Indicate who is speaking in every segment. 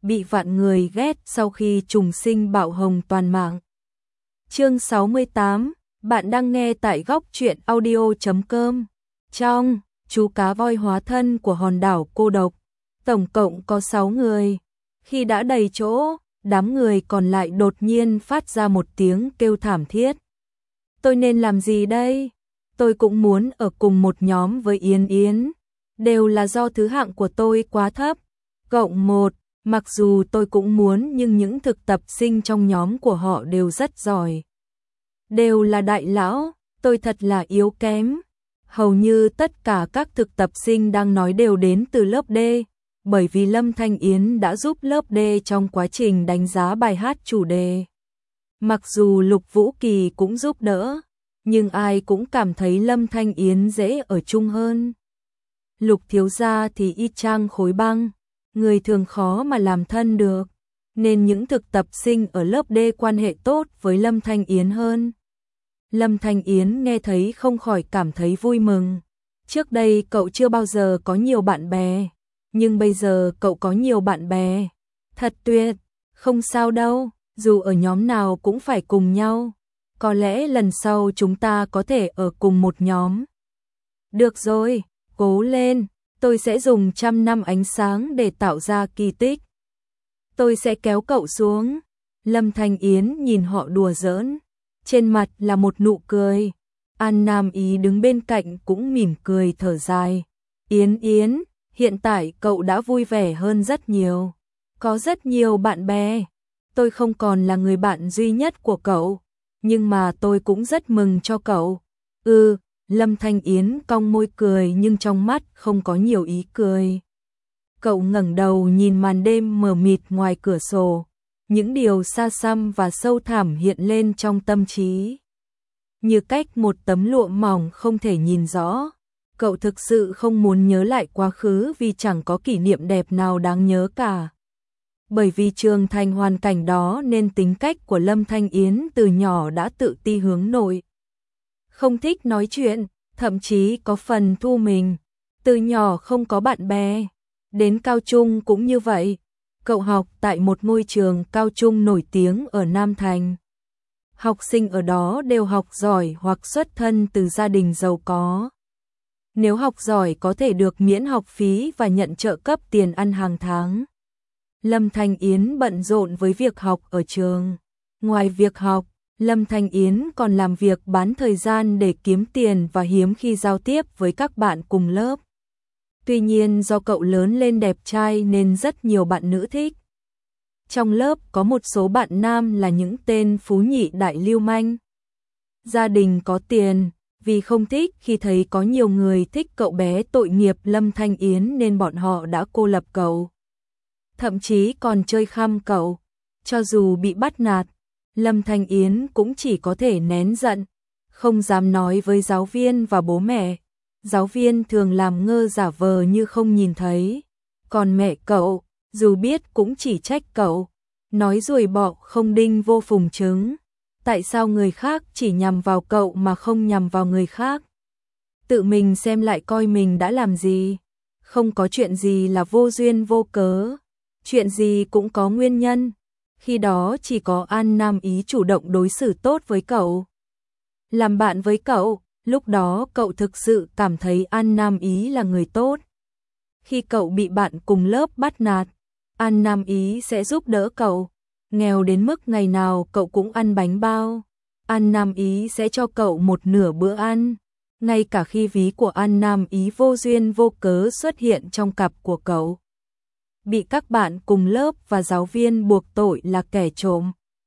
Speaker 1: bị vạn người ghét sau khi trùng sinh bạo hồng toàn mạng. Chương 68, bạn đang nghe tại góc truyện audio.com. Trong chú cá voi hóa thân của hòn đảo cô độc, tổng cộng có 6 người. Khi đã đầy chỗ, đám người còn lại đột nhiên phát ra một tiếng kêu thảm thiết. Tôi nên làm gì đây? Tôi cũng muốn ở cùng một nhóm với Yến Yến. Đều là do thứ hạng của tôi quá thấp. Cộng 1, mặc dù tôi cũng muốn nhưng những thực tập sinh trong nhóm của họ đều rất giỏi. Đều là đại lão, tôi thật là yếu kém. Hầu như tất cả các thực tập sinh đang nói đều đến từ lớp D, bởi vì Lâm Thanh Yến đã giúp lớp D trong quá trình đánh giá bài hát chủ đề. Mặc dù Lục Vũ Kỳ cũng giúp đỡ, nhưng ai cũng cảm thấy Lâm Thanh Yến dễ ở chung hơn. Lục thiếu gia thì y chang khối băng, người thường khó mà làm thân được, nên những thực tập sinh ở lớp D quan hệ tốt với Lâm Thanh Yến hơn. Lâm Thanh Yến nghe thấy không khỏi cảm thấy vui mừng. Trước đây cậu chưa bao giờ có nhiều bạn bè, nhưng bây giờ cậu có nhiều bạn bè. Thật tuyệt, không sao đâu, dù ở nhóm nào cũng phải cùng nhau. Có lẽ lần sau chúng ta có thể ở cùng một nhóm. Được rồi, cố lên, tôi sẽ dùng 100 năm ánh sáng để tạo ra kỳ tích. Tôi sẽ kéo cậu xuống. Lâm Thanh Yến nhìn họ đùa giỡn, trên mặt là một nụ cười. An Nam Ý đứng bên cạnh cũng mỉm cười thở dài. Yến Yến, hiện tại cậu đã vui vẻ hơn rất nhiều. Có rất nhiều bạn bè. Tôi không còn là người bạn duy nhất của cậu, nhưng mà tôi cũng rất mừng cho cậu. Lâm Thanh Yến cong môi cười nhưng trong mắt không có nhiều ý cười. Cậu ngẩng đầu nhìn màn đêm mờ mịt ngoài cửa sổ, những điều xa xăm và sâu thẳm hiện lên trong tâm trí. Như cách một tấm lụa mỏng không thể nhìn rõ, cậu thực sự không muốn nhớ lại quá khứ vì chẳng có kỷ niệm đẹp nào đáng nhớ cả. Bởi vì trưởng thành hoàn cảnh đó nên tính cách của Lâm Thanh Yến từ nhỏ đã tự ti hướng nội. Không thích nói chuyện, thậm chí có phần thu mình. Từ nhỏ không có bạn bè. Đến cao trung cũng như vậy. Cậu học tại một ngôi trường cao trung nổi tiếng ở Nam Thành. Học sinh ở đó đều học giỏi hoặc xuất thân từ gia đình giàu có. Nếu học giỏi có thể được miễn học phí và nhận trợ cấp tiền ăn hàng tháng. Lâm Thanh Yến bận rộn với việc học ở trường. Ngoài việc học, Lâm Thanh Yến còn làm việc bán thời gian để kiếm tiền và hiếm khi giao tiếp với các bạn cùng lớp. Tuy nhiên do cậu lớn lên đẹp trai nên rất nhiều bạn nữ thích. Trong lớp có một số bạn nam là những tên phú nhị đại lưu manh. Gia đình có tiền, vì không thích khi thấy có nhiều người thích cậu bé tội nghiệp Lâm Thanh Yến nên bọn họ đã cô lập cậu. Thậm chí còn chơi khăm cậu. Cho dù bị bắt nạt, Lâm Thanh Yến cũng chỉ có thể nén giận, không dám nói với giáo viên và bố mẹ. Giáo viên thường làm ngơ giả vờ như không nhìn thấy. Còn mẹ cậu, dù biết cũng chỉ trách cậu, nói ruồi bọ không đinh vô phùng trứng. Tại sao người khác chỉ nhằm vào cậu mà không nhằm vào người khác? Tự mình xem lại coi mình đã làm gì. Không có chuyện gì là vô duyên vô cớ. Chuyện gì cũng có nguyên nhân. Khi đó chỉ có An Nam Ý chủ động đối xử tốt với cậu. Làm bạn với cậu, lúc đó cậu thực sự cảm thấy An Nam Ý là người tốt. Khi cậu bị bạn cùng lớp bắt nạt, An Nam Ý sẽ giúp đỡ cậu. Nghèo đến mức ngày nào cậu cũng ăn bánh bao, An Nam Ý sẽ cho cậu một nửa bữa ăn. Ngay cả khi ví của An Nam Ý vô duyên vô cớ xuất hiện trong cặp của cậu, bị các bạn cùng lớp và giáo viên buộc tội là kẻ trộm,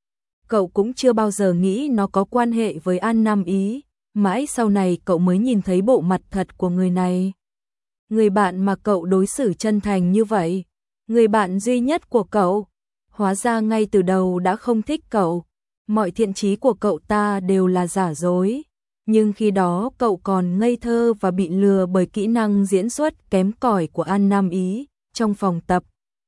Speaker 1: cậu cũng chưa bao giờ nghĩ nó có quan hệ với An Nam Ý. Mãi sau này cậu mới nhìn thấy bộ mặt thật của người này. Người bạn mà cậu đối xử chân thành như vậy, người bạn duy nhất của cậu, hóa ra ngay từ đầu đã không thích cậu. Mọi thiện chí của cậu ta đều là giả dối. Nhưng khi đó cậu còn ngây thơ và bị lừa bởi kỹ năng diễn xuất kém cỏi của An Nam Ý. Trong phòng tập,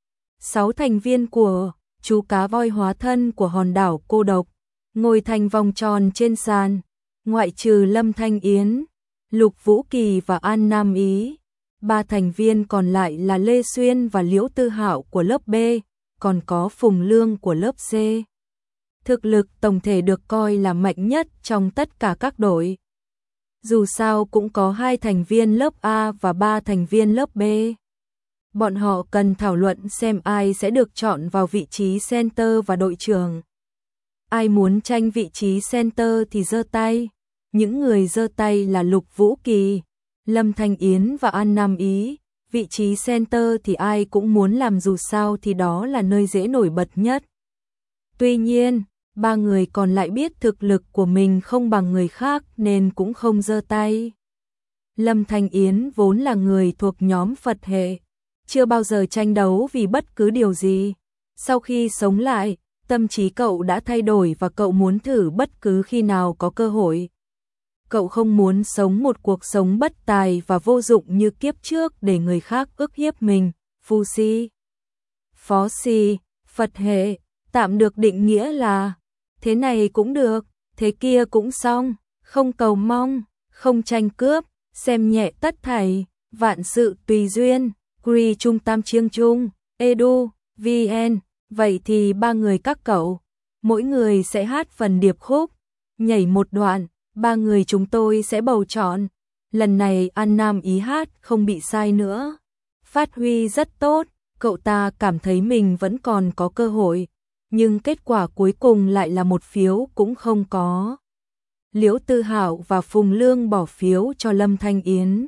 Speaker 1: 6 thành viên của chú cá voi hóa thân của hòn đảo cô độc ngồi thành vòng tròn trên sàn. Ngoại trừ Lâm Thanh Yến, Lục Vũ Kỳ và An Nam Ý, 3 thành viên còn lại là Lê Xuyên và Liễu Tư Hạo của lớp B, còn có Phùng Lương của lớp C. Thực lực tổng thể được coi là mạnh nhất trong tất cả các đội. Dù sao cũng có 2 thành viên lớp A và 3 thành viên lớp B. Bọn họ cần thảo luận xem ai sẽ được chọn vào vị trí center và đội trưởng. Ai muốn tranh vị trí center thì giơ tay. Những người giơ tay là Lục Vũ Kỳ, Lâm Thanh Yến và An Nam Ý. Vị trí center thì ai cũng muốn làm, dù sao thì đó là nơi dễ nổi bật nhất. Tuy nhiên, 3 người còn lại biết thực lực của mình không bằng người khác nên cũng không giơ tay. Lâm Thanh Yến vốn là người thuộc nhóm Phật hệ, chưa bao giờ tranh đấu vì bất cứ điều gì. Sau khi sống lại, tâm trí cậu đã thay đổi và cậu muốn thử bất cứ khi nào có cơ hội. Cậu không muốn sống một cuộc sống bất tài và vô dụng như kiếp trước để người khác ức hiếp mình. Phu si, phó si, Phật hệ, tạm được định nghĩa là thế này cũng được, thế kia cũng xong, không cầu mong, không tranh cướp, xem nhẹ tất thảy, vạn sự tùy duyên, Kri Trung Tam Chiêng Trung, Edu, VN. Vậy thì 3 người các cậu, mỗi người sẽ hát phần điệp khúc, nhảy một đoạn, 3 người chúng tôi sẽ bầu chọn. Lần này An Nam Ý hát không bị sai nữa, phát huy rất tốt, cậu ta cảm thấy mình vẫn còn có cơ hội, nhưng kết quả cuối cùng lại là một phiếu cũng không có. Liễu Tư Hạo và Phùng Lương bỏ phiếu cho Lâm Thanh Yến.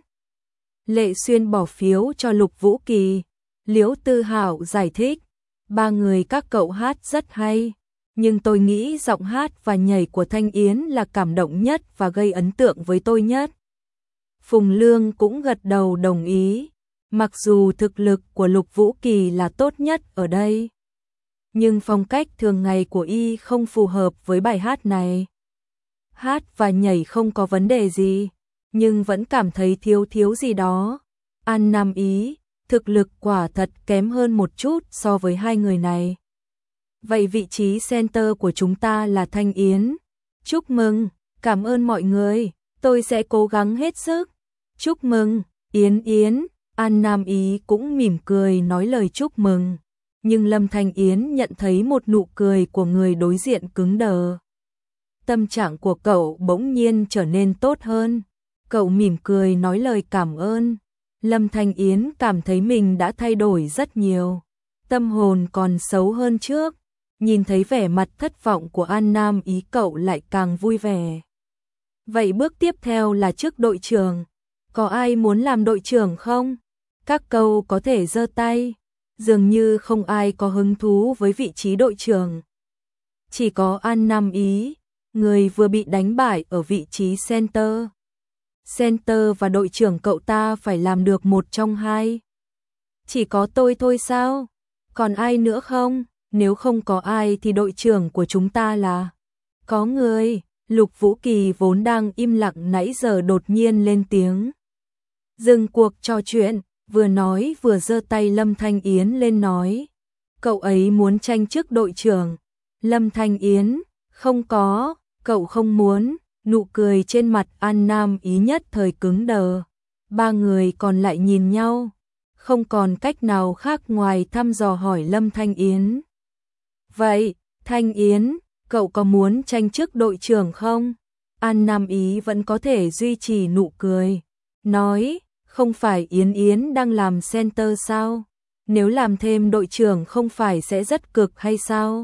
Speaker 1: Lệ Xuyên bỏ phiếu cho Lục Vũ Kỳ. Liễu Tư Hạo giải thích, 3 người các cậu hát rất hay, nhưng tôi nghĩ giọng hát và nhảy của Thanh Yến là cảm động nhất và gây ấn tượng với tôi nhất. Phùng Lương cũng gật đầu đồng ý, mặc dù thực lực của Lục Vũ Kỳ là tốt nhất ở đây, nhưng phong cách thường ngày của y không phù hợp với bài hát này. Hát và nhảy không có vấn đề gì, nhưng vẫn cảm thấy thiếu gì đó. An Nam Ý, thực lực quả thật kém hơn một chút so với 2 người này. Vậy vị trí center của chúng ta là Thanh Yến. Chúc mừng, cảm ơn mọi người, tôi sẽ cố gắng hết sức. Chúc mừng, Yến Yến. An Nam Ý cũng mỉm cười nói lời chúc mừng, nhưng Lâm Thanh Yến nhận thấy một nụ cười của người đối diện cứng đờ. Tâm trạng của cậu bỗng nhiên trở nên tốt hơn. Cậu mỉm cười nói lời cảm ơn. Lâm Thanh Yến cảm thấy mình đã thay đổi rất nhiều, tâm hồn còn xấu hơn trước. Nhìn thấy vẻ mặt thất vọng của An Nam Ý, cậu lại càng vui vẻ. Vậy bước tiếp theo là chức đội trưởng. Có ai muốn làm đội trưởng không? Các cậu có thể giơ tay. Dường như không ai có hứng thú với vị trí đội trưởng. Chỉ có An Nam Ý, người vừa bị đánh bại ở vị trí center. Center và đội trưởng cậu ta phải làm được một trong hai. Chỉ có tôi thôi sao? Còn ai nữa không? Nếu không có ai thì đội trưởng của chúng ta là... Có người. Lục Vũ Kỳ vốn đang im lặng nãy giờ đột nhiên lên tiếng. Dừng cuộc trò chuyện, vừa nói vừa giơ tay Lâm Thanh Yến lên nói. Cậu ấy muốn tranh chức đội trưởng. Lâm Thanh Yến, không có, cậu không muốn. Nụ cười trên mặt An Nam Ý nhất thời cứng đờ. 3 người còn lại nhìn nhau, không còn cách nào khác ngoài thăm dò hỏi Lâm Thanh Yến. Vậy, Thanh Yến, cậu có muốn tranh chức đội trưởng không? An Nam Ý vẫn có thể duy trì nụ cười, nói, không phải Yến Yến đang làm center sao? Nếu làm thêm đội trưởng không phải sẽ rất cực hay sao?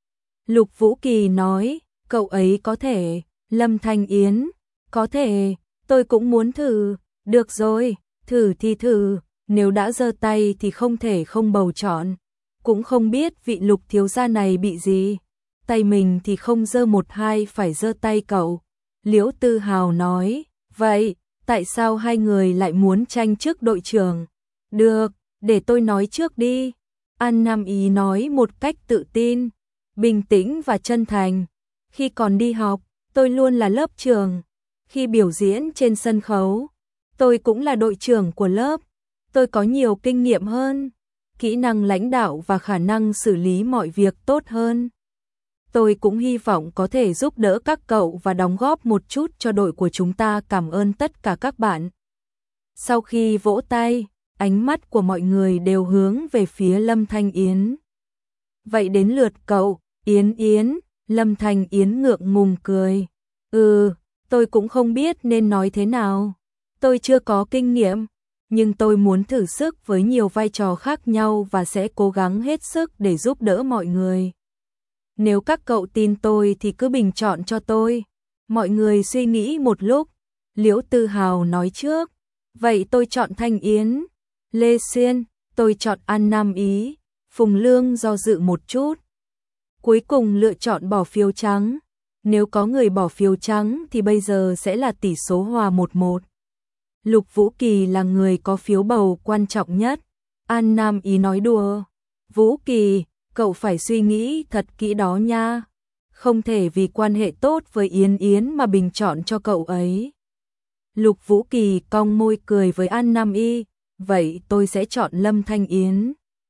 Speaker 1: Lục Vũ Kỳ nói, cậu ấy có thể. Lâm Thanh Yến, có thể, tôi cũng muốn thử. Được rồi, thử thì thử, nếu đã giơ tay thì không thể không bầu chọn. Cũng không biết vị Lục thiếu gia này bị gì, tay mình thì không giơ một hai phải giơ tay cậu. Liễu Tư Hào nói, vậy, tại sao 2 người lại muốn tranh chức đội trưởng? Được, để tôi nói trước đi. An Nam Ý nói một cách tự tin, bình tĩnh và chân thành. Khi còn đi học, tôi luôn là lớp trưởng. Khi biểu diễn trên sân khấu, tôi cũng là đội trưởng của lớp. Tôi có nhiều kinh nghiệm hơn, kỹ năng lãnh đạo và khả năng xử lý mọi việc tốt hơn. Tôi cũng hy vọng có thể giúp đỡ các cậu và đóng góp một chút cho đội của chúng ta. Cảm ơn tất cả các bạn. Sau khi vỗ tay, ánh mắt của mọi người đều hướng về phía Lâm Thanh Yến. vậy đến lượt cậu, Yến Yến, Lâm Thanh Yến ngượng ngùng cười. Tôi cũng không biết nên nói thế nào. Tôi chưa có kinh nghiệm, nhưng tôi muốn thử sức với nhiều vai trò khác nhau và sẽ cố gắng hết sức để giúp đỡ mọi người. Nếu các cậu tin tôi thì cứ bình chọn cho tôi. Mọi người suy nghĩ một lúc, Liễu Tư Hào nói trước. Vậy tôi chọn Thanh Yến. Lê Xuyên, tôi chọn An Nam Ý. Phùng Lương do dự một chút, cuối cùng lựa chọn bỏ phiếu trắng. Nếu có người bỏ phiếu trắng thì bây giờ sẽ là tỷ số hòa 1-1. Lục Vũ Kỳ là người có phiếu bầu quan trọng nhất. An Nam Ý nói đùa. Vũ Kỳ, cậu phải suy nghĩ thật kỹ đó nha. Không thể vì quan hệ tốt với Yến Yến mà bình chọn cho cậu ấy. Lục Vũ Kỳ cong môi cười với An Nam Y. Vậy tôi sẽ chọn Lâm Thanh Yến.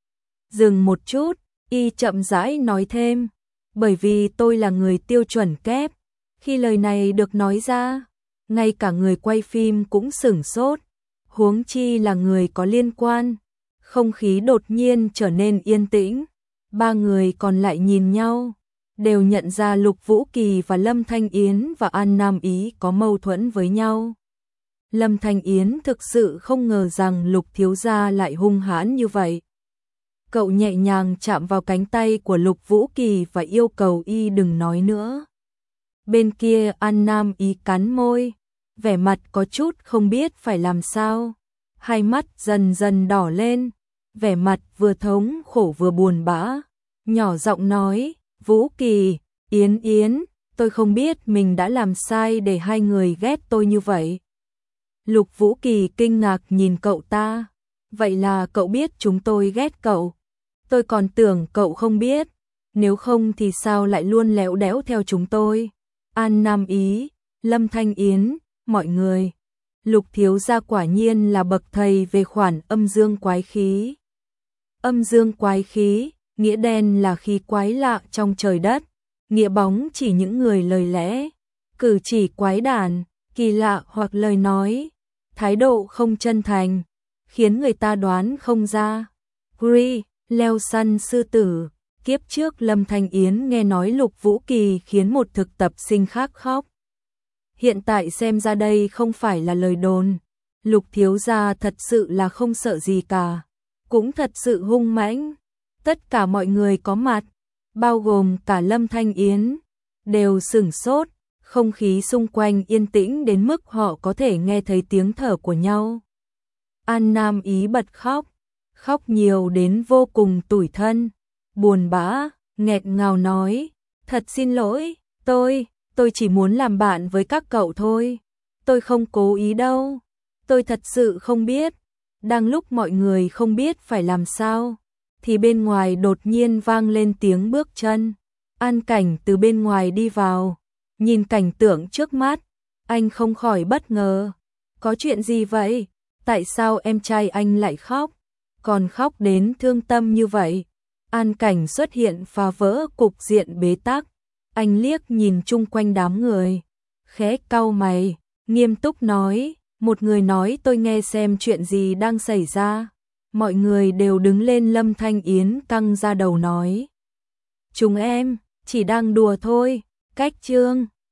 Speaker 1: Dừng một chút, Y chậm rãi nói thêm. Bởi vì tôi là người tiêu chuẩn kép. Khi lời này được nói ra, ngay cả người quay phim cũng sửng sốt. Huống chi là người có liên quan. Không khí đột nhiên trở nên yên tĩnh. Ba người còn lại nhìn nhau, đều nhận ra Lục Vũ Kỳ và Lâm Thanh Yến và An Nam Ý có mâu thuẫn với nhau. Lâm Thanh Yến thực sự không ngờ rằng Lục thiếu gia lại hung hãn như vậy. Cậu nhẹ nhàng chạm vào cánh tay của Lục Vũ Kỳ và yêu cầu Y đừng nói nữa. Bên kia An Nam Ý cắn môi, vẻ mặt có chút không biết phải làm sao. Hai mắt dần dần đỏ lên, vẻ mặt vừa thống khổ vừa buồn bã. Nhỏ giọng nói, Vũ Kỳ, Yến Yến, tôi không biết mình đã làm sai để hai người ghét tôi như vậy. Lục Vũ Kỳ kinh ngạc nhìn cậu ta. Vậy là cậu biết chúng tôi ghét cậu. Tôi còn tưởng cậu không biết. Nếu không thì sao lại luôn léo đéo theo chúng tôi. An Nam Ý, Lâm Thanh Yến, mọi người. Lục thiếu gia quả nhiên là bậc thầy về khoản âm dương quái khí. Âm dương quái khí, nghĩa đen là khí quái lạ trong trời đất. Nghĩa bóng chỉ những người lời lẽ, cử chỉ quái đản, kỳ lạ hoặc lời nói, thái độ không chân thành, khiến người ta đoán không ra. Gri, leo săn sư tử. Kiếp trước Lâm Thanh Yến nghe nói Lục Vũ Kỳ khiến một thực tập sinh khác khóc. Hiện tại xem ra đây không phải là lời đồn. Lục thiếu gia thật sự là không sợ gì cả, cũng thật sự hung mãnh. Tất cả mọi người có mặt, bao gồm cả Lâm Thanh Yến, đều sửng sốt. Không khí xung quanh yên tĩnh đến mức họ có thể nghe thấy tiếng thở của nhau. An Nam Ý bật khóc, khóc nhiều đến vô cùng tủi thân, buồn bã, nghẹn ngào nói, thật xin lỗi, tôi chỉ muốn làm bạn với các cậu thôi, tôi không cố ý đâu, tôi thật sự không biết. Đang lúc mọi người không biết phải làm sao, thì bên ngoài đột nhiên vang lên tiếng bước chân. An Cảnh từ bên ngoài đi vào, nhìn cảnh tượng trước mắt, anh không khỏi bất ngờ. Có chuyện gì vậy? Tại sao em trai anh lại khóc? Còn khóc đến thương tâm như vậy? An Cảnh xuất hiện phá vỡ cục diện bế tắc. Anh liếc nhìn chung quanh đám người, khẽ cau mày, nghiêm túc nói, một người nói tôi nghe xem chuyện gì đang xảy ra. Mọi người đều đứng lên. Lâm Thanh Yến căng ra đầu nói, chúng em chỉ đang đùa thôi. Cách chương